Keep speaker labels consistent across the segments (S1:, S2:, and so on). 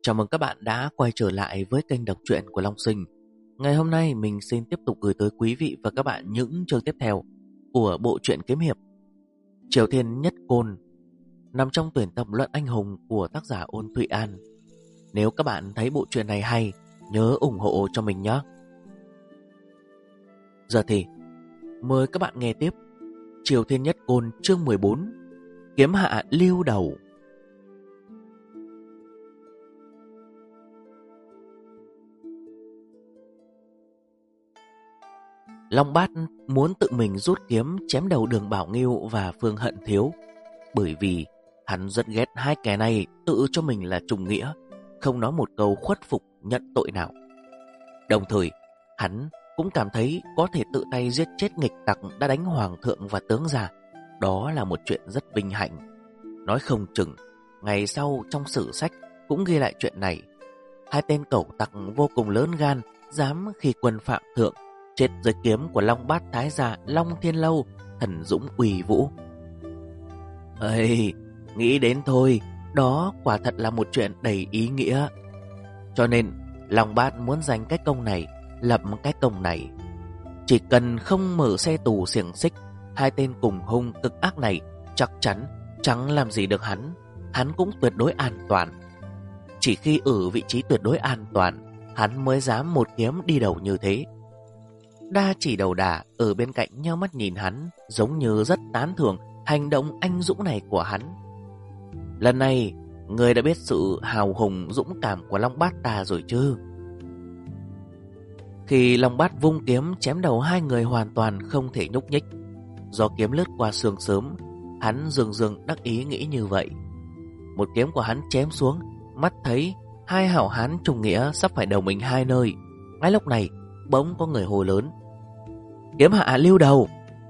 S1: Chào mừng các bạn đã quay trở lại với kênh đọc truyện của Long Sinh. Ngày hôm nay mình xin tiếp tục gửi tới quý vị và các bạn những chương tiếp theo của bộ truyện kiếm hiệp Triều Thiên Nhất Côn, nằm trong tuyển tập luận anh hùng của tác giả Ôn Thụy An. Nếu các bạn thấy bộ truyện này hay, nhớ ủng hộ cho mình nhé. Giờ thì mời các bạn nghe tiếp Triều Thiên Nhất Côn chương 14, Kiếm hạ lưu đầu. Long Bát muốn tự mình rút kiếm chém đầu Đường Bảo Nghiêu và Phương Hận Thiếu, bởi vì hắn rất ghét hai kẻ này tự cho mình là trùng nghĩa, không nói một câu khuất phục nhận tội nào. Đồng thời, hắn cũng cảm thấy có thể tự tay giết chết nghịch tặc đã đánh hoàng thượng và tướng già, đó là một chuyện rất vinh hạnh. Nói không chừng, ngày sau trong sử sách cũng ghi lại chuyện này. Hai tên cẩu tặc vô cùng lớn gan, dám khi quân phạm thượng, chết dưới kiếm của Long Bát Thái Gia Long Thiên Lâu, thần dũng uy vũ. Ây, nghĩ đến thôi, đó quả thật là một chuyện đầy ý nghĩa. Cho nên, Long Bát muốn giành cái công này, lập cái công này. Chỉ cần không mở xe tù xiềng xích, hai tên cùng hung cực ác này chắc chắn chẳng làm gì được hắn cũng tuyệt đối an toàn. Chỉ khi ở vị trí tuyệt đối an toàn, hắn mới dám một kiếm đi đầu như thế. Đa Chỉ Đầu Đà ở bên cạnh nheo mắt nhìn hắn, giống như rất tán thưởng hành động anh dũng này của hắn. Lần này, người đã biết sự hào hùng dũng cảm của Long Bát ta rồi chứ? Khi Long Bát vung kiếm chém đầu hai người hoàn toàn không thể nhúc nhích, do kiếm lướt qua xương sớm, hắn dường dường đắc ý nghĩ như vậy. Một kiếm của hắn chém xuống, mắt thấy hai hảo hán trùng nghĩa sắp phải đầu mình hai nơi. Ngay lúc này, bỗng có người hô lớn: kiếm hạ lưu đầu!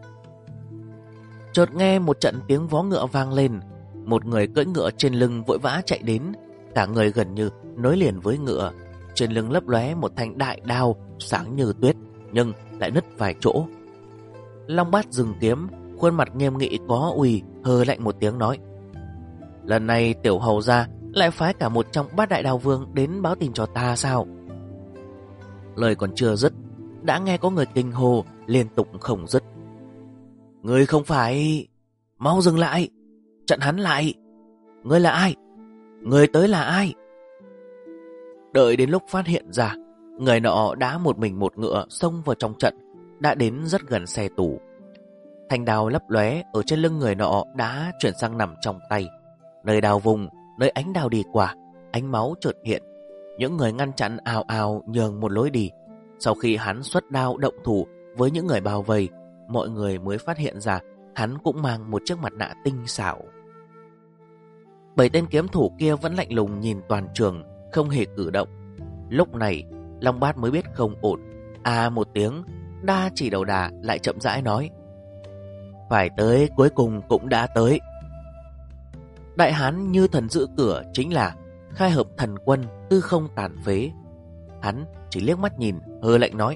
S1: Chợt nghe một trận tiếng vó ngựa vang lên, một người cưỡi ngựa trên lưng vội vã chạy đến, cả người gần như nối liền với ngựa. Trên lưng lấp lóe một thanh đại đao sáng như tuyết, nhưng lại nứt vài chỗ. Long Bát dừng kiếm, khuôn mặt nghiêm nghị có uy, hừ lạnh một tiếng nói: lần này tiểu hầu gia lại phái cả một trong bát đại đao vương đến báo tin cho ta sao? Lời còn chưa dứt, đã nghe có người kinh hô liên tục không dứt: ngươi không phải! Mau dừng lại! Chặn hắn lại! Ngươi là ai? Ngươi tới là ai? Đợi đến lúc phát hiện ra, người nọ đã một mình một ngựa xông vào trong trận, đã đến rất gần xe tù. Thanh đao lấp lóe ở trên lưng người nọ đã chuyển sang nằm trong tay. Nơi đao vùng, nơi ánh đao đi qua, ánh máu chợt hiện. Những người ngăn chặn ào ào nhường một lối đi. Sau khi hắn xuất đao động thủ với những người bao vây, mọi người mới phát hiện ra hắn cũng mang một chiếc mặt nạ tinh xảo. Bảy tên kiếm thủ kia vẫn lạnh lùng nhìn toàn trường, không hề cử động. Lúc này, Long Bát mới biết không ổn. Một tiếng, Đa Chỉ Đầu Đà lại chậm rãi nói: phải tới, cuối cùng cũng đã tới. Đại hán như thần giữ cửa chính là Khai Hợp Thần Quân Tư Không Tàn Phế. Hắn chỉ liếc mắt nhìn, hừ lạnh nói: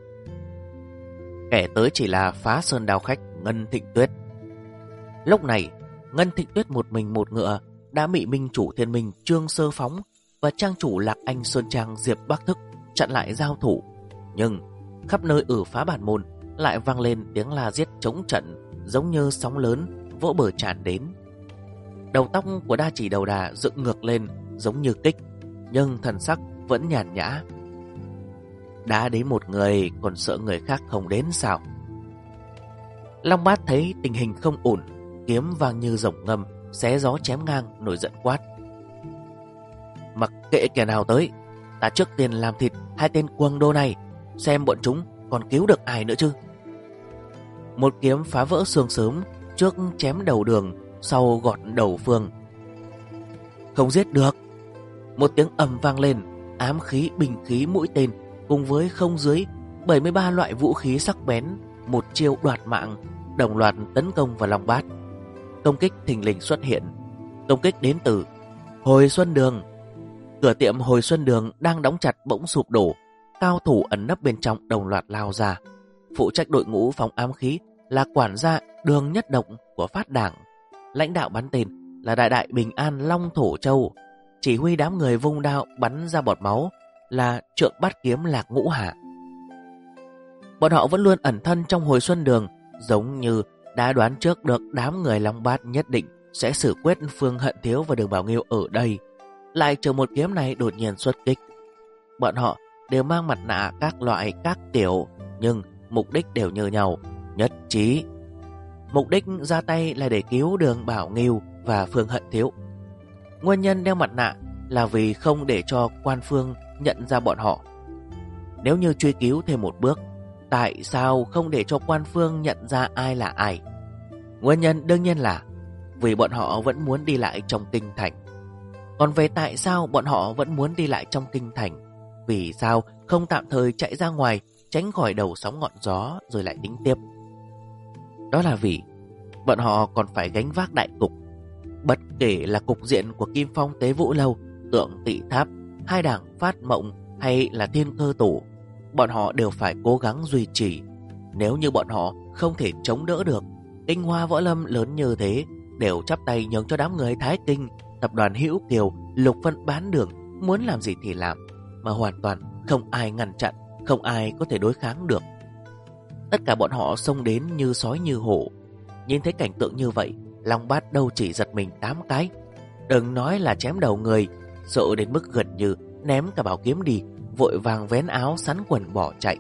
S1: kẻ tới chỉ là Phá Sơn đao khách Ngân Thịnh Tuyết. Lúc này, Ngân Thịnh Tuyết một mình một ngựa đã bị minh chủ Thiên Minh Trương Sơ Phóng và trang chủ Lạc Anh Sơn Trang Diệp Bắc Thức chặn lại giao thủ. Nhưng khắp nơi ở Phá Bản Môn lại vang lên tiếng la giết chống trận, giống như sóng lớn vỗ bờ tràn đến. Đầu tóc của Đa Chỉ Đầu Đà dựng ngược lên giống như kích, nhưng thần sắc vẫn nhàn nhã. Đã đến một người, còn sợ người khác không đến sao? Long Bát thấy tình hình không ổn, kiếm vang như rồng ngâm, xé gió chém ngang, nổi giận quát: mặc kệ kẻ nào tới, ta trước tiên làm thịt hai tên cuồng đô này, xem bọn chúng còn cứu được ai nữa chứ. Một kiếm phá vỡ xương sớm, trước chém đầu Đường, sau gọt đầu Phương. Không giết được! Một tiếng ầm vang lên, ám khí, binh khí, mũi tên cùng với không dưới 73 loại vũ khí sắc bén, một chiêu đoạt mạng, đồng loạt tấn công vào Long Bát. Công kích thình lình xuất hiện. Công kích đến từ Hồi Xuân Đường. Cửa tiệm Hồi Xuân Đường đang đóng chặt bỗng sụp đổ, cao thủ ẩn nấp bên trong đồng loạt lao ra. Phụ trách đội ngũ phóng ám khí là quản gia Đường Nhất Động của Phát Đảng. Lãnh đạo bắn tên là đại đại Bình An Long Thổ Châu. chỉ huy đám người vung đao bắn ra bọt máu là Trượng Bát Kiếm Lạc Ngũ Hạ. Bọn họ vẫn luôn ẩn thân trong Hồi Xuân Đường, giống như đã đoán trước được đám người Long Bát nhất định sẽ xử quyết Phương Hận Thiếu và Đường Bảo Nghiêu ở đây, lại chờ một kiếm này đột nhiên xuất kích. Bọn họ đều mang mặt nạ các loại các kiểu, nhưng mục đích đều như nhau, nhất trí. Mục đích ra tay là để cứu Đường Bảo Nghiêu và Phương Hận Thiếu. Nguyên nhân đeo mặt nạ là vì không để cho quan phương nhận ra bọn họ. Nếu như truy cứu thêm một bước, tại sao không để cho quan phương nhận ra ai là ai? Nguyên nhân đương nhiên là vì bọn họ vẫn muốn đi lại trong kinh thành. Còn về tại sao bọn họ vẫn muốn đi lại trong kinh thành, vì sao không tạm thời chạy ra ngoài, tránh khỏi đầu sóng ngọn gió rồi lại tính tiếp? Đó là vì bọn họ còn phải gánh vác đại cục. Bất kể là cục diện của Kim Phong Tế Vũ Lâu, Tượng Tị Tháp, Hai Đảng Phát Mộng hay là Thiên Cơ Tổ, bọn họ đều phải cố gắng duy trì. Nếu như bọn họ không thể chống đỡ được, tinh hoa võ lâm lớn như thế đều chắp tay nhường cho đám người Thái Kinh, tập đoàn Hữu Kiều, Lục Vân Bán Đường, muốn làm gì thì làm, mà hoàn toàn không ai ngăn chặn, không ai có thể đối kháng được. Tất cả bọn họ xông đến như sói như hổ. Nhìn thấy cảnh tượng như vậy, Long Bát đâu chỉ giật mình 8 cái, đừng nói là chém đầu người, sợ đến mức gần như ném cả bảo kiếm đi, vội vàng vén áo sắn quần bỏ chạy.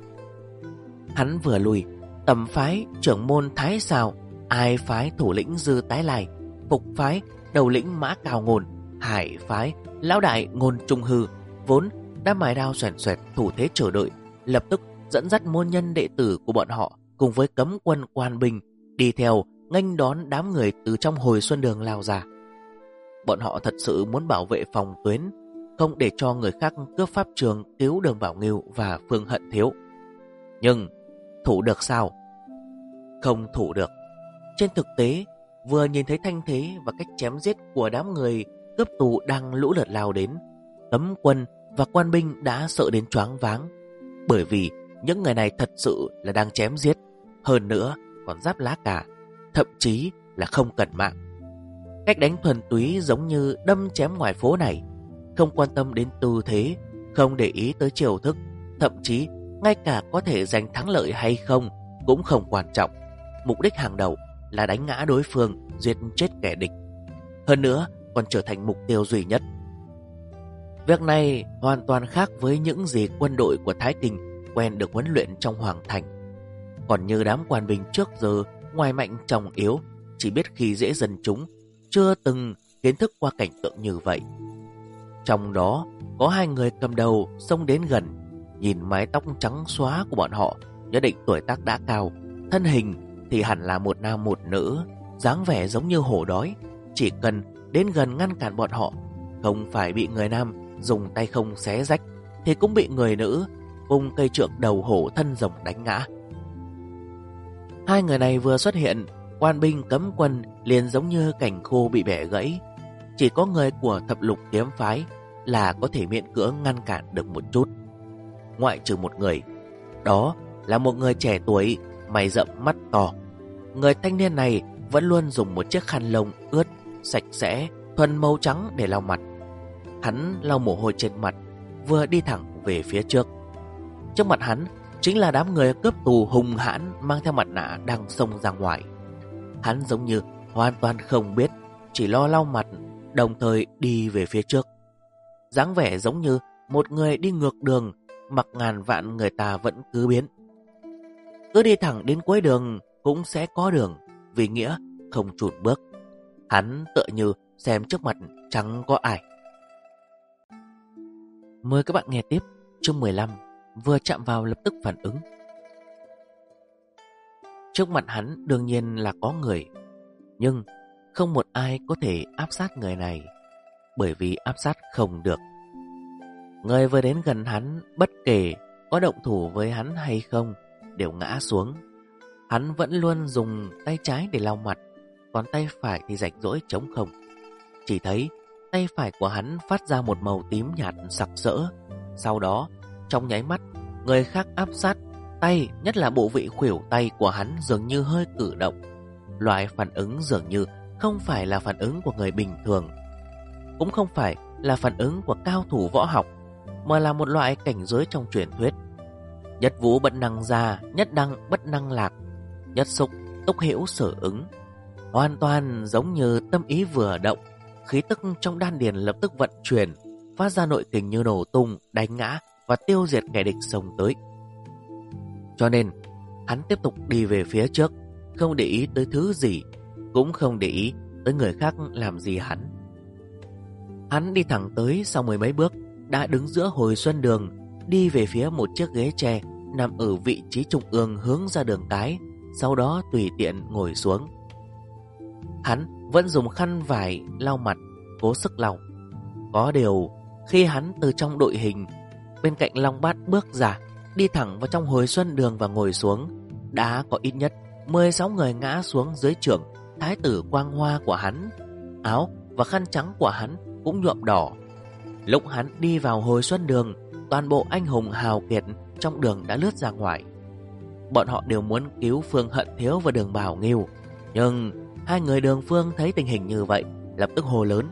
S1: Hắn vừa lùi, Tầm phái trưởng môn Thái Sào, Ai phái thủ lĩnh Dư Tái Lai, Phục phái đầu lĩnh Mã Cao Ngôn, Hải phái lão đại Ngôn Trung Hư vốn đã mài đao xoèn xoẹt thủ thế chờ đợi, lập tức dẫn dắt môn nhân đệ tử của bọn họ cùng với cấm quân quan binh đi theo nghênh đón đám người từ trong Hồi Xuân Đường lao ra. Bọn họ thật sự muốn bảo vệ phòng tuyến, không để cho người khác cướp pháp trường cứu Đường Bảo Nghiêu và Phương Hận Thiếu. Nhưng thủ được sao? Không thủ được. Trên thực tế, vừa nhìn thấy thanh thế và cách chém giết của đám người cướp tù đang lũ lượt lao đến, cấm quân và quan binh đã sợ đến choáng váng, bởi vì những người này thật sự là đang chém giết, hơn nữa còn giáp lá cả, thậm chí là không cần mạng. Cách đánh thuần túy giống như đâm chém ngoài phố này, không quan tâm đến tư thế, không để ý tới chiêu thức, thậm chí ngay cả có thể giành thắng lợi hay không cũng không quan trọng. Mục đích hàng đầu là đánh ngã đối phương, giết chết kẻ địch, hơn nữa còn trở thành mục tiêu duy nhất. Việc này hoàn toàn khác với những gì quân đội của Thái Kinh quen được huấn luyện trong Hoàng Thành. Còn như đám quan binh trước giờ, ngoài mạnh trong yếu, chỉ biết khi dễ dân chúng, chưa từng kiến thức qua cảnh tượng như vậy. Trong đó có hai người cầm đầu xông đến gần, nhìn mái tóc trắng xóa của bọn họ, nhất định tuổi tác đã cao, thân hình thì hẳn là một nam một nữ, dáng vẻ giống như hổ đói. Chỉ cần đến gần ngăn cản bọn họ, không phải bị người nam dùng tay không xé rách, thì cũng bị người nữ vùng cây trượng đầu hổ thân rồng đánh ngã. Hai người này vừa xuất hiện, quan binh cấm quân liền giống như cành khô bị bẻ gãy. Chỉ có người của Thập Lục Kiếm phái là có thể miễn cưỡng ngăn cản được một chút, ngoại trừ một người. Đó là một người trẻ tuổi, mày rậm mắt to. Người thanh niên này vẫn luôn dùng một chiếc khăn lông ướt, sạch sẽ, thuần màu trắng để lau mặt. Hắn lau mồ hôi trên mặt, vừa đi thẳng về phía trước. Trước mặt hắn chính là đám người cướp tù hung hãn mang theo mặt nạ đang xông ra ngoài. Hắn giống như hoàn toàn không biết, chỉ lo lau mặt, đồng thời đi về phía trước. Dáng vẻ giống như một người đi ngược đường, mặc ngàn vạn người ta vẫn cứ biến. Cứ đi thẳng đến cuối đường cũng sẽ có đường, vì nghĩa không chùn bước. Hắn tựa như xem trước mặt chẳng có ai. Mời các bạn nghe tiếp chương 15, vừa chạm vào lập tức phản ứng. Trước mặt hắn đương nhiên là có người, nhưng không một ai có thể áp sát người này, bởi vì áp sát không được. Người vừa đến gần hắn, bất kể có động thủ với hắn hay không, đều ngã xuống. Hắn vẫn luôn dùng tay trái để lau mặt, còn tay phải thì rảnh rỗi trống không. Chỉ thấy tay phải của hắn phát ra một màu tím nhạt sặc sỡ. Sau đó, trong nháy mắt, người khác áp sát, tay, nhất là bộ vị khuỷu tay của hắn dường như hơi cử động. Loại phản ứng dường như không phải là phản ứng của người bình thường, cũng không phải là phản ứng của cao thủ võ học, mà là một loại cảnh giới trong truyền thuyết. Nhất vũ bất năng gia, nhất đăng bất năng lạc, nhất xúc túc hữu sở ứng. Hoàn toàn giống như tâm ý vừa động, khí tức trong đan điền lập tức vận chuyển, phát ra nội kình như nổ tung, đánh ngã và tiêu diệt kẻ địch xông tới. Cho nên, hắn tiếp tục đi về phía trước, không để ý tới thứ gì, cũng không để ý tới người khác làm gì hắn. Hắn đi thẳng tới, sau mười mấy bước đã đứng giữa hồi xuân đường, đi về phía một chiếc ghế tre nằm ở vị trí trung ương hướng ra đường cái, sau đó tùy tiện ngồi xuống. Hắn vẫn dùng khăn vải lau mặt, cố sức lau. Có điều, khi hắn từ trong đội hình bên cạnh Long Bát bước ra, đi thẳng vào trong hồi xuân đường và ngồi xuống, đã có ít nhất 16 người ngã xuống dưới chưởng thái tử quang hoa của hắn. Áo và khăn trắng của hắn cũng nhuộm đỏ. Lúc hắn đi vào hồi xuân đường, toàn bộ anh hùng hào kiệt trong đường đã lướt ra ngoài. Bọn họ đều muốn cứu Phương Hận Thiếu và Đường Bảo Nghiêu, nhưng hai người Đường Phương thấy tình hình như vậy, lập tức hô lớn: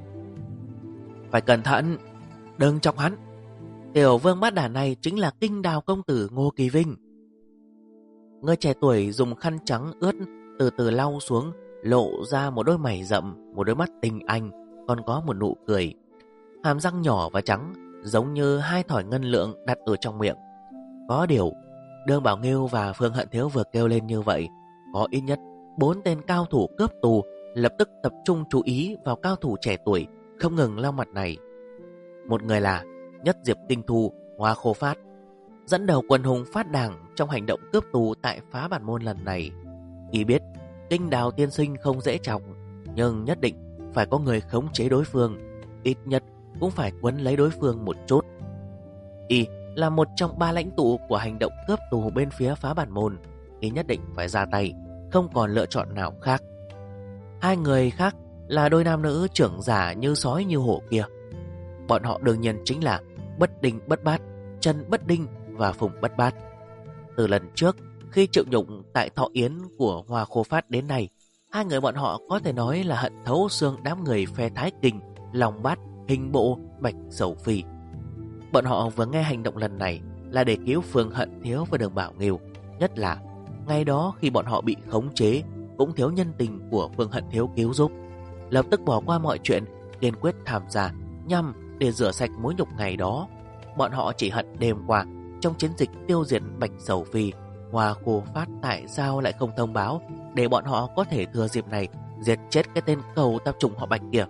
S1: phải cẩn thận, đừng chọc hắn. Tiểu vương bát đản này chính là Kinh Đào công tử Ngô Kỳ Vinh. Người trẻ tuổi dùng khăn trắng ướt từ từ lau xuống, lộ ra một đôi mày rậm, một đôi mắt tinh anh, còn có một nụ cười. Hàm răng nhỏ và trắng, giống như hai thỏi ngân lượng đặt ở trong miệng. Có điều, Đường Bảo Nghiêu và Phương Hận Thiếu vừa kêu lên như vậy, có ít nhất 4 tên cao thủ cướp tù lập tức tập trung chú ý vào cao thủ trẻ tuổi không ngừng lau mặt này. Một người là Nhất Diệp Kinh Thu, Hoa Khô Phát, dẫn đầu quần hùng Phát Đảng trong hành động cướp tù tại phá bản môn lần này. Y biết Kinh Đào tiên sinh không dễ chọc, nhưng nhất định phải có người khống chế đối phương, ít nhất cũng phải quấn lấy đối phương một chút. Y là một trong 3 lãnh tụ của hành động cướp tù bên phía phá bản môn, Y nhất định phải ra tay, không còn lựa chọn nào khác. Hai người khác là đôi nam nữ trưởng giả như sói như hổ kia. Bọn họ đương nhiên chính là Bất Đinh Bất Bát, Trần Bất Đinh và Phùng Bất Bát. Từ lần trước, khi Triệu Nhụng tại thọ yến của Hoa Khô Phát đến nay, hai người bọn họ có thể nói là hận thấu xương đám người phe Thái Kình, Long Bát, Hình Bộ, Bạch Sầu Phi. Bọn họ vừa nghe hành động lần này là để cứu Phương Hận Thiếu và Đường Bảo Nghiêu. Nhất là ngày đó khi bọn họ bị khống chế, cũng thiếu nhân tình của Phương Hận Thiếu cứu giúp, lập tức bỏ qua mọi chuyện, kiên quyết tham gia nhằm để rửa sạch mối nhục ngày đó. Bọn họ chỉ hận đêm qua trong chiến dịch tiêu diệt Bạch Sầu Phi, Hoa Khô Phát tại sao lại không thông báo để bọn họ có thể thừa dịp này diệt chết cái tên cầu tạp chủng họ Bạch kia.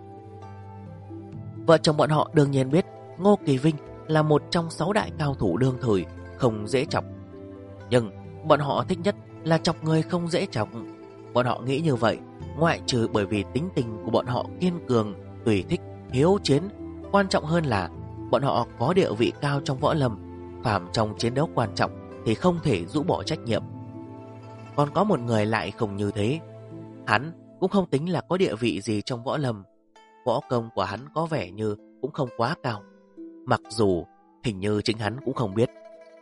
S1: Vợ chồng bọn họ đương nhiên biết Ngô Kỳ Vinh là một trong 6 đại cao thủ đương thời, không dễ chọc. Nhưng bọn họ thích nhất là chọc người không dễ chọc. Bọn họ nghĩ như vậy, ngoại trừ bởi vì tính tình của bọn họ kiên cường, tùy thích, hiếu chiến. Quan trọng hơn là bọn họ có địa vị cao trong võ lâm, phàm trong chiến đấu quan trọng thì không thể rũ bỏ trách nhiệm. Còn có một người lại không như thế. Hắn cũng không tính là có địa vị gì trong võ lâm. Võ công của hắn có vẻ như cũng không quá cao, mặc dù hình như chính hắn cũng không biết.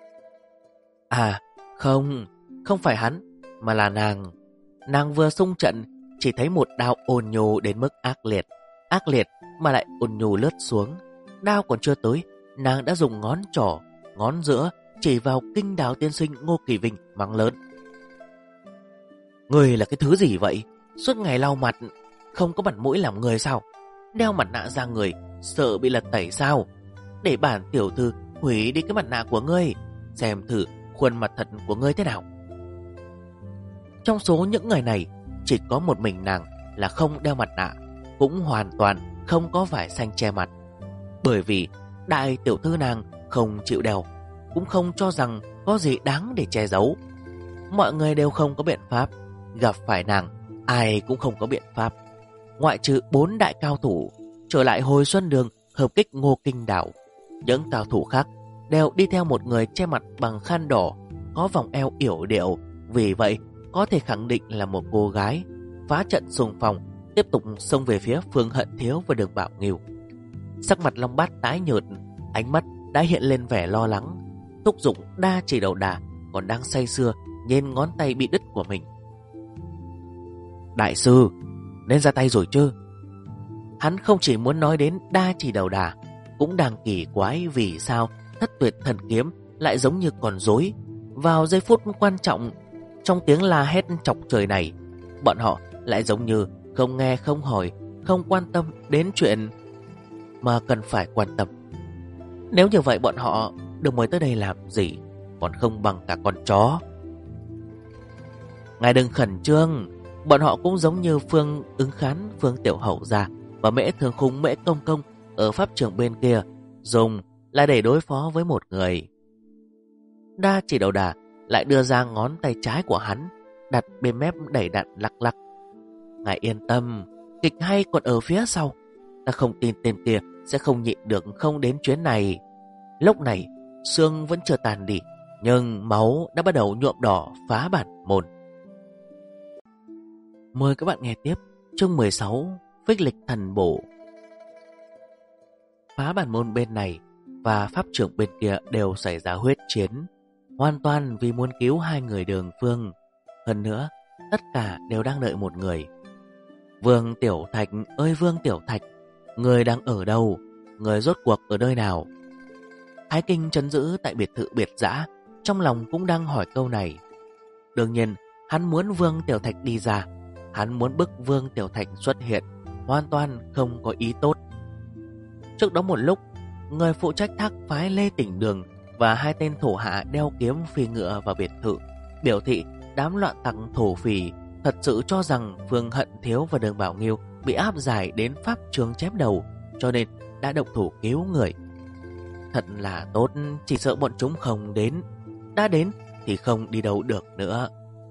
S1: À không phải hắn, mà là nàng. Nàng vừa xung trận chỉ thấy một đao ôn nhu đến mức ác liệt mà lại ôn nhu lướt xuống. Đao còn chưa tới, nàng đã dùng ngón trỏ, ngón giữa chỉ vào Kinh Đào tiên sinh Ngô Kỳ Vinh, mắng lớn: người là cái thứ gì vậy? Suốt ngày lau mặt, không có mặt mũi làm người sao? Đeo mặt nạ ra người, sợ bị lật tẩy sao? Để bản tiểu thư hủy đi cái mặt nạ của ngươi, xem thử khuôn mặt thật của ngươi thế nào. Trong số những người này, chỉ có một mình nàng là không đeo mặt nạ, cũng hoàn toàn không có vải xanh che mặt. Bởi vì đại tiểu thư nàng không chịu đeo, cũng không cho rằng có gì đáng để che giấu. Mọi người đều không có biện pháp, gặp phải nàng ai cũng không có biện pháp. Ngoại trừ 4 đại cao thủ trở lại hồi xuân đường hợp kích Ngô Kinh Đảo, những cao thủ khác đều đi theo một người che mặt bằng khăn đỏ, có vòng eo yểu điệu, vì vậy có thể khẳng định là một cô gái. Phá trận xung phong, tiếp tục xông về phía Phương Hận Thiếu và Đường Bảo Nghiêu. Sắc mặt Long Bát tái nhợt, ánh mắt đã hiện lên vẻ lo lắng. Thúc Dụng đa chỉ đầu đà còn đang say sưa nhìn ngón tay bị đứt của mình. Đại sư, nên ra tay rồi chứ? Hắn không chỉ muốn nói đến Đa Chỉ Đầu Đà, cũng đang kỳ quái vì sao Thất Tuyệt Thần Kiếm lại giống như con rối. Vào giây phút quan trọng, trong tiếng la hét chọc trời này, bọn họ lại giống như không nghe không hỏi, không quan tâm đến chuyện mà cần phải quan tâm. Nếu như vậy bọn họ được mời tới đây làm gì, còn không bằng cả con chó. Ngài đừng khẩn trương, bọn họ cũng giống như Phương Ứng Khán, Phương Tiểu Hậu gia và Mễ Thường Khung, Mễ Công Công ở pháp trường bên kia, dùng là để đối phó với một người. Đa Chỉ Đầu Đà lại đưa ra ngón tay trái của hắn, đặt bên mép đẩy đạn lắc lắc. Ngài yên tâm, kịch hay còn ở phía sau. Ta không tin tên kia sẽ không nhịn được không đến chuyến này. Lúc này xương vẫn chưa tàn đi, nhưng máu đã bắt đầu nhuộm đỏ phá bản môn. Mời các bạn nghe tiếp chương 16, Phích Lịch Thần Bổ. Phá bản môn bên này và pháp trưởng bên kia đều xảy ra huyết chiến, hoàn toàn vì muốn cứu hai người Đường Phương. Hơn nữa, tất cả đều đang đợi một người. Vương Tiểu Thạch ơi Vương Tiểu Thạch, người đang ở đâu? Người rốt cuộc ở nơi nào? Thái Kinh trấn giữ tại biệt thự biệt dã, trong lòng cũng đang hỏi câu này. Đương nhiên, hắn muốn Vương Tiểu Thạch đi ra. Hắn muốn bức Vương Tiểu Thạch xuất hiện, hoàn toàn không có ý tốt. Trước đó một lúc, người phụ trách thác phái Lê Tỉnh Đường và hai tên thổ hạ đeo kiếm phi ngựa vào biệt thự, biểu thị đám loạn tặc thổ phỉ thật sự cho rằng Vương Hận Thiếu và Đường Bảo Nghiêu bị áp giải đến pháp trường chém đầu, cho nên đã động thủ cứu người. Thật là tốt, chỉ sợ bọn chúng không đến. Đã đến thì không đi đâu được nữa.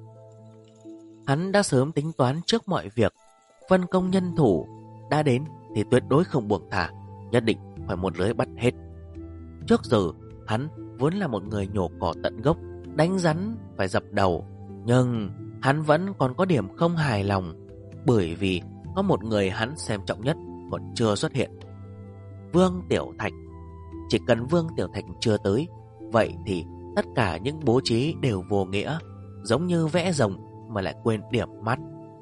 S1: Hắn đã sớm tính toán trước mọi việc, phân công nhân thủ. Đã đến thì tuyệt đối không buông thả, nhất định phải một lưới bắt hết. Trước giờ hắn vốn là một người nhổ cỏ tận gốc, đánh rắn phải dập đầu. Nhưng hắn vẫn còn có điểm không hài lòng, bởi vì có một người hắn xem trọng nhất còn chưa xuất hiện. Vương Tiểu Thạch. Chỉ cần Vương Tiểu Thạch chưa tới, vậy thì tất cả những bố trí đều vô nghĩa, giống như vẽ rồng mà lại quên điểm mắt.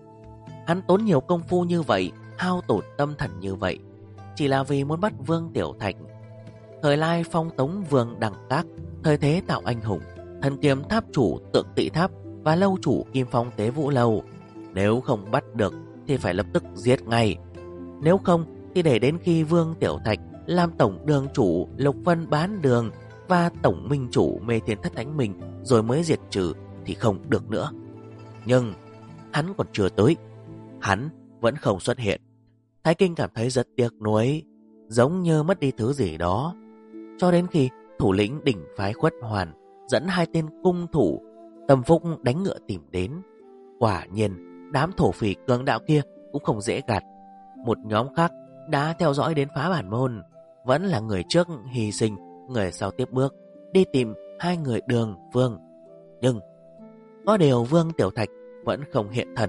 S1: Hắn tốn nhiều công phu như vậy, hao tổn tâm thần như vậy, chỉ là vì muốn bắt Vương Tiểu Thạch. Thời lai phong tống Vương Đằng Các, thời thế tạo anh hùng, thần kiếm tháp chủ Tượng Tị Tháp và lâu chủ Kim Phong Tế Vũ Lâu. Nếu không bắt được thì phải lập tức giết ngay. Nếu không thì để đến khi Vương Tiểu Thạch làm tổng đường chủ Lục Vân Bán Đường và tổng minh chủ Mê Thiên Thất Thánh Minh rồi mới diệt trừ thì không được nữa. Nhưng hắn còn chưa tới, hắn vẫn không xuất hiện. Thái Kinh cảm thấy rất tiếc nuối, giống như mất đi thứ gì đó. Cho đến khi thủ lĩnh đỉnh phái Khuất Hoàn dẫn hai tên cung thủ Tâm Phúc đánh ngựa tìm đến. Quả nhiên đám thổ phỉ cường đạo kia cũng không dễ gạt. Một nhóm khác đã theo dõi đến phá bản môn, vẫn là người trước hy sinh, người sau tiếp bước đi tìm hai người Đường Vương. Nhưng có điều Vương Tiểu Thạch vẫn không hiện thân.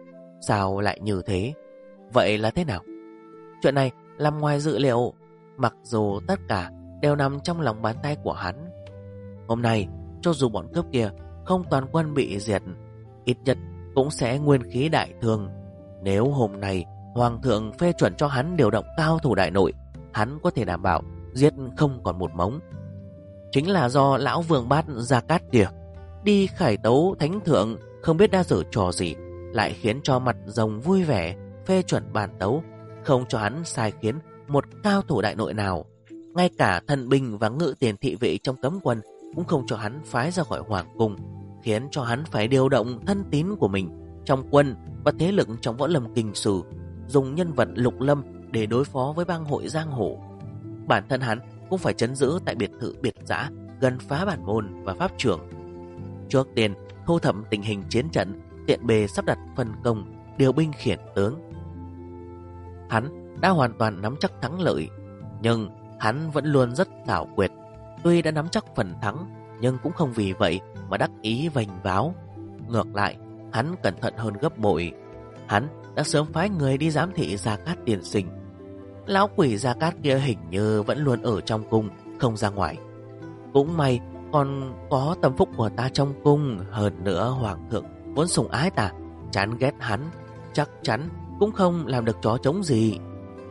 S1: Sao lại như thế? Vậy là thế nào? Chuyện này nằm ngoài dự liệu, mặc dù tất cả đều nằm trong lòng bàn tay của hắn. Hôm nay, cho dù bọn cướp kia không toàn quân bị diệt, ít nhất cũng sẽ nguyên khí đại thương. Nếu hôm nay Hoàng thượng phê chuẩn cho hắn điều động cao thủ đại nội, hắn có thể đảm bảo giết không còn một mống. Chính là do lão Vương Bát Gia Cát kia đi khải tấu thánh thượng, không biết đã giở trò gì, lại khiến cho mặt rồng vui vẻ phê chuẩn bản tấu, không cho hắn sai khiến một cao thủ đại nội nào. Ngay cả thần binh và ngự tiền thị vệ trong cấm quân cũng không cho hắn phái ra khỏi hoàng cung, khiến cho hắn phải điều động thân tín của mình trong quân và thế lực trong võ lâm kinh sử, dùng nhân vật Lục Lâm để đối phó với bang hội giang hồ. Bản thân hắn cũng phải trấn giữ tại biệt thự biệt dã gần phá bản môn và pháp trường. Trước tiên thu thập tình hình chiến trận, tiện bề sắp đặt phân công, điều binh khiển tướng. Hắn đã hoàn toàn nắm chắc thắng lợi, nhưng hắn vẫn luôn rất xảo quyệt. Tuy đã nắm chắc phần thắng, nhưng cũng không vì vậy mà đắc ý vênh váo. Ngược lại, hắn cẩn thận hơn gấp bội. Hắn đã sớm phái người đi giám thị Gia Cát tiên sinh. Lão quỷ Gia Cát kia hình như vẫn luôn ở trong cung, không ra ngoài. Cũng may còn có Tâm Phúc của ta trong cung. Hơn nữa hoàng thượng vốn sủng ái ta, chán ghét hắn, chắc chắn cũng không làm được chó trống gì.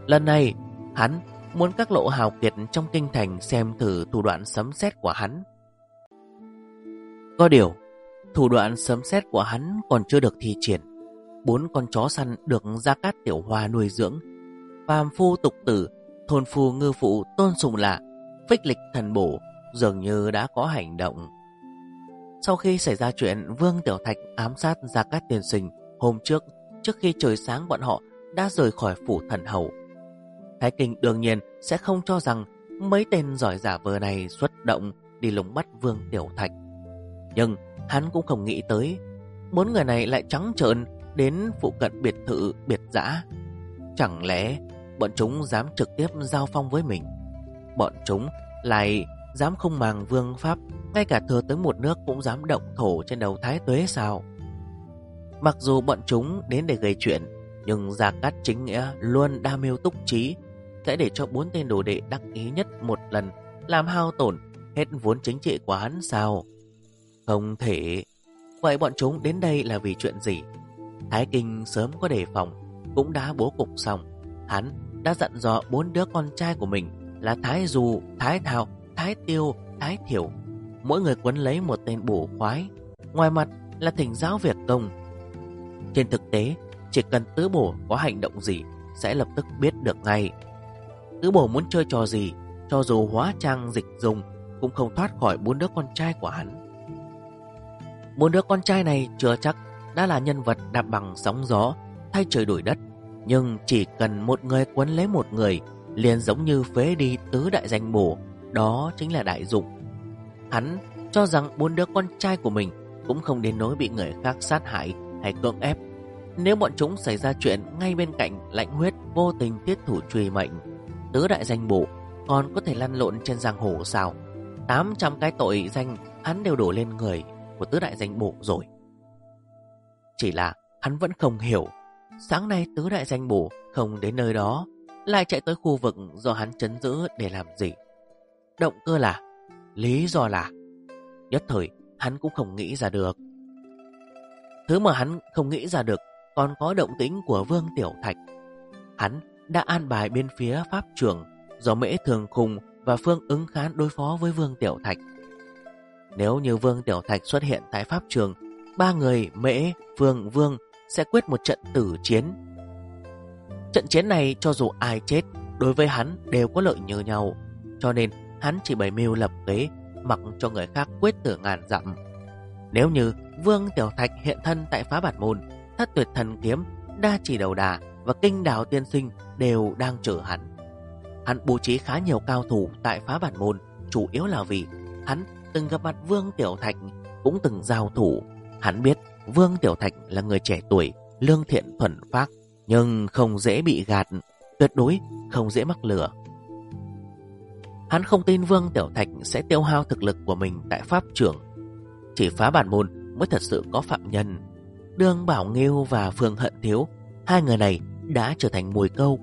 S1: Lần này, hắn muốn các lộ hào kiệt trong kinh thành xem thử thủ đoạn sấm sét của hắn. Có điều, thủ đoạn sấm sét của hắn còn chưa được thi triển. 4 con chó săn được Gia Cát Tiểu Hoa nuôi dưỡng, phàm phu tục tử, thôn phu ngư phụ tôn sùng lạ, phích lịch thần bổ dường như đã có hành động. Sau khi xảy ra chuyện Vương Tiểu Thạch ám sát Gia Cát tiên sinh hôm trước khi trời sáng bọn họ đã rời khỏi phủ thần hầu, Thái Kinh đương nhiên sẽ không cho rằng mấy tên giỏi giả vờ này xuất động đi lùng bắt Vương Tiểu Thạch. Nhưng hắn cũng không nghĩ tới 4 người này lại trắng trợn đến phụ cận biệt thự biệt dã. Chẳng lẽ bọn chúng dám trực tiếp giao phong với mình? Bọn chúng lại dám không màng vương pháp, ngay cả thừa tới một nước cũng dám động thổ trên đầu Thái Tuế sao? Mặc dù bọn chúng đến để gây chuyện, nhưng Gia Cát chính nghĩa luôn đa mưu túc trí, sẽ để cho 4 tên đồ đệ đắc ý nhất một lần làm hao tổn hết vốn chính trị của hắn sao? Không thể. Vậy bọn chúng đến đây là vì chuyện gì? Thái Kinh sớm có đề phòng, cũng đã bố cục xong. Hắn đã dặn dò 4 đứa con trai của mình là Thái Du, Thái Thao, Thái Tiêu, Thái Thiểu, mỗi người quấn lấy một tên bổ khoái. Ngoài mặt là thỉnh giáo việc công, trên thực tế chỉ cần tứ bổ có hành động gì sẽ lập tức biết được ngay. Tứ bổ muốn chơi trò gì, cho dù hóa trang dịch dùng cũng không thoát khỏi 4 đứa con trai của hắn. 4 đứa con trai này chưa chắc đã là nhân vật đạp bằng sóng gió, thay trời đổi đất, nhưng chỉ cần một người quấn lấy một người liền giống như phế đi tứ đại danh bổ, đó chính là đại dụng. Hắn cho rằng 4 đứa con trai của mình cũng không đến nỗi bị người khác sát hại hay cưỡng ép. Nếu bọn chúng xảy ra chuyện ngay bên cạnh lãnh huyết vô tình tiết thủ truy mệnh, tứ đại danh bổ còn có thể lăn lộn trên giang hồ sao? 800 cái tội danh hắn đều đổ lên người của tứ đại danh bổ rồi. Chỉ là hắn vẫn không hiểu, sáng nay tứ đại danh bổ không đến nơi đó, lại chạy tới khu vực do hắn trấn giữ để làm gì? Động cơ là, lý do là, nhất thời hắn cũng không nghĩ ra được. Thứ mà hắn không nghĩ ra được còn có động tĩnh của Vương Tiểu Thạch. Hắn đã an bài bên phía pháp trưởng do Mễ Thường Khùng và Phương Ứng Khán đối phó với Vương Tiểu Thạch. Nếu như Vương Tiểu Thạch xuất hiện tại pháp trường, 3 người Mễ, Phương, Vương sẽ quyết một trận tử chiến. Trận chiến này cho dù ai chết, đối với hắn đều có lợi như nhau, cho nên hắn chỉ bày mưu lập kế, mặc cho người khác quyết tử ngàn dặm. Nếu như Vương Tiểu Thạch hiện thân tại Phá Bản Môn, Thất Tuyệt Thần Kiếm, Đa Chỉ Đầu Đà và Kinh Đào Tiên Sinh đều đang chờ hắn. Hắn bố trí khá nhiều cao thủ tại Phá Bản Môn, chủ yếu là vì hắn từng gặp mặt Vương Tiểu Thạch, cũng từng giao thủ. Hắn biết Vương Tiểu Thạch là người trẻ tuổi, lương thiện thuần phác, nhưng không dễ bị gạt, tuyệt đối không dễ mắc lừa. Hắn không tin Vương Tiểu Thạch sẽ tiêu hao thực lực của mình tại pháp trưởng. Chỉ Phá Bản Môn mới thật sự có phạm nhân. Đường Bảo Nghiêu và Phương Hận Thiếu, 2 người này đã trở thành mồi câu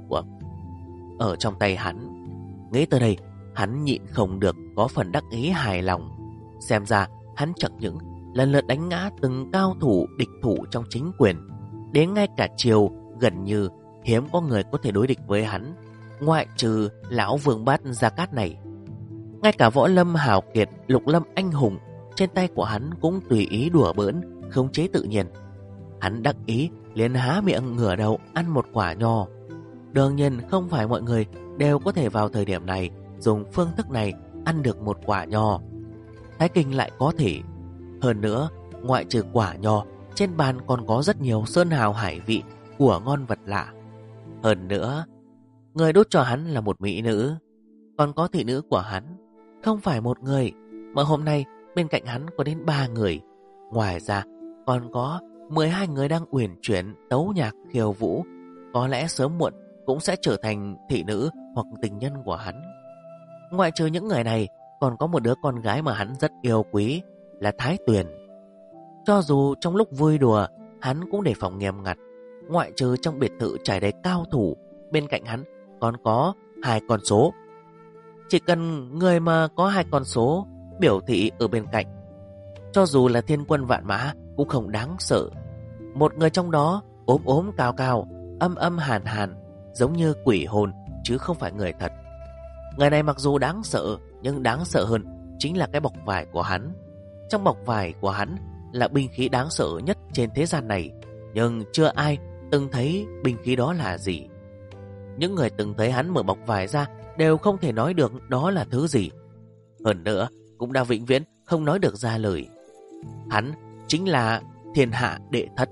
S1: ở trong tay hắn. Nghĩ tới đây, hắn nhịn không được có phần đắc ý hài lòng. Xem ra hắn chẳng những lần lượt đánh ngã từng cao thủ địch thủ trong chính quyền, đến ngay cả triều gần như hiếm có người có thể đối địch với hắn, ngoại trừ lão Vương Bát Gia Cát này. Ngay cả võ lâm hào kiệt, lục lâm anh hùng trên tay của hắn cũng tùy ý đùa bỡn, khống chế tự nhiên. Hắn đắc ý liền há miệng ngửa đầu ăn một quả nho. Đương nhiên không phải mọi người đều có thể vào thời điểm này dùng phương thức này ăn được một quả nho. Thái Kinh lại có thể. Hơn nữa, ngoại trừ quả nho, trên bàn còn có rất nhiều sơn hào hải vị của ngon vật lạ. Hơn nữa, người đốt cho hắn là một mỹ nữ, còn có thị nữ của hắn không phải một người, mà hôm nay bên cạnh hắn có đến 3 người. Ngoài ra còn có 12 người đang uyển chuyển tấu nhạc khiêu vũ, có lẽ sớm muộn cũng sẽ trở thành thị nữ hoặc tình nhân của hắn. Ngoại trừ những người này, còn có một đứa con gái mà hắn rất yêu quý, là Thái Tuyền. Cho dù trong lúc vui đùa, hắn cũng đề phòng nghiêm ngặt. Ngoại trừ trong biệt thự trải đầy cao thủ, bên cạnh hắn còn có 2 con số. Chỉ cần người mà có 2 con số biểu thị ở bên cạnh, cho dù là thiên quân vạn mã cũng không đáng sợ. Một người trong đó ốm ốm cao cao, âm âm hàn hàn, giống như quỷ hồn chứ không phải người thật. Người này mặc dù đáng sợ, nhưng đáng sợ hơn chính là cái bọc vải của hắn. Trong bọc vải của hắn là binh khí đáng sợ nhất trên thế gian này, nhưng chưa ai từng thấy binh khí đó là gì. Những người từng thấy hắn mở bọc vải ra đều không thể nói được đó là thứ gì. Hơn nữa, cũng đã vĩnh viễn không nói được ra lời. Hắn chính là Thiên Hạ Đệ Thất.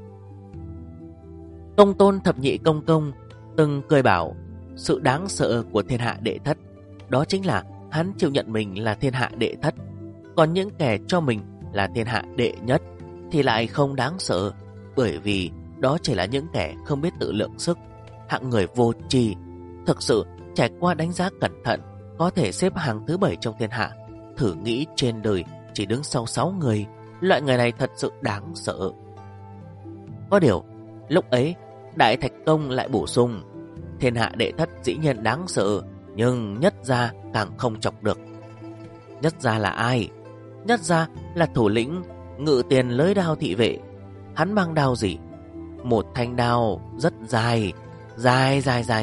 S1: Công tôn thập nhị công công từng cười bảo sự đáng sợ của Thiên Hạ Đệ Thất đó chính là hắn chịu nhận mình là Thiên Hạ Đệ Thất. Còn những kẻ cho mình là Thiên Hạ Đệ Nhất thì lại không đáng sợ, bởi vì đó chỉ là những kẻ không biết tự lượng sức, hạng người vô tri. Thực sự trải qua đánh giá cẩn thận có thể xếp hàng thứ 7 trong thiên hạ. Thử nghĩ trên đời chỉ đứng sau 6 người, loại người này thật sự đáng sợ. Có điều lúc ấy Đại Thạch Công lại bổ sung, Thiên Hạ Đệ Thất dĩ nhiên đáng sợ, nhưng Nhất Gia càng không chọc được. Nhất Gia là ai? Nhất Gia là thủ lĩnh Ngự Tiền Lưới Đao thị vệ. Hắn mang đao gì? Một thanh đao rất dài, dài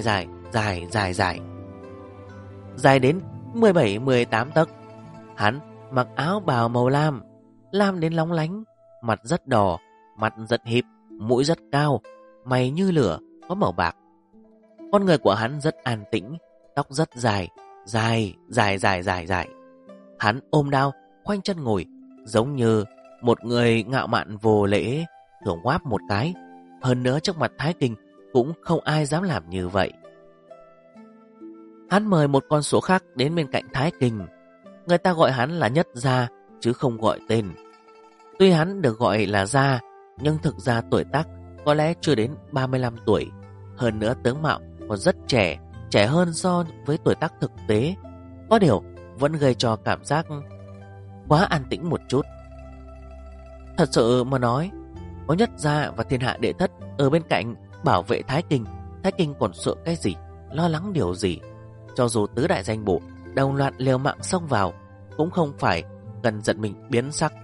S1: đến 17-18 tấc. Hắn mặc áo bào màu lam, lam đến lóng lánh, mặt rất đỏ, mặt rất híp, mũi rất cao, mày như lửa, có màu bạc. Con người của hắn rất an tĩnh, tóc rất dài. Hắn ôm đao, khoanh chân ngồi, giống như một người ngạo mạn vô lễ, thường ngoáp một cái. Hơn nữa trước mặt Thái Kinh cũng không ai dám làm như vậy. Hắn mời một con số khác đến bên cạnh Thái Kinh. Người ta gọi hắn là Nhất Gia chứ không gọi tên. Tuy hắn được gọi là Gia, nhưng thực ra tuổi tác có lẽ chưa đến 35 tuổi. Hơn nữa tướng mạo còn rất trẻ, trẻ hơn so với tuổi tác thực tế. Có điều vẫn gây cho cảm giác quá an tĩnh một chút. Thật sự mà nói, có Nhất Gia và Thiên Hạ Đệ Thất ở bên cạnh bảo vệ Thái Kinh, Thái Kinh còn sợ cái gì, lo lắng điều gì? Cho dù tứ đại danh bộ đồng loạt liều mạng xông vào, cũng không phải cần giận mình biến sắc.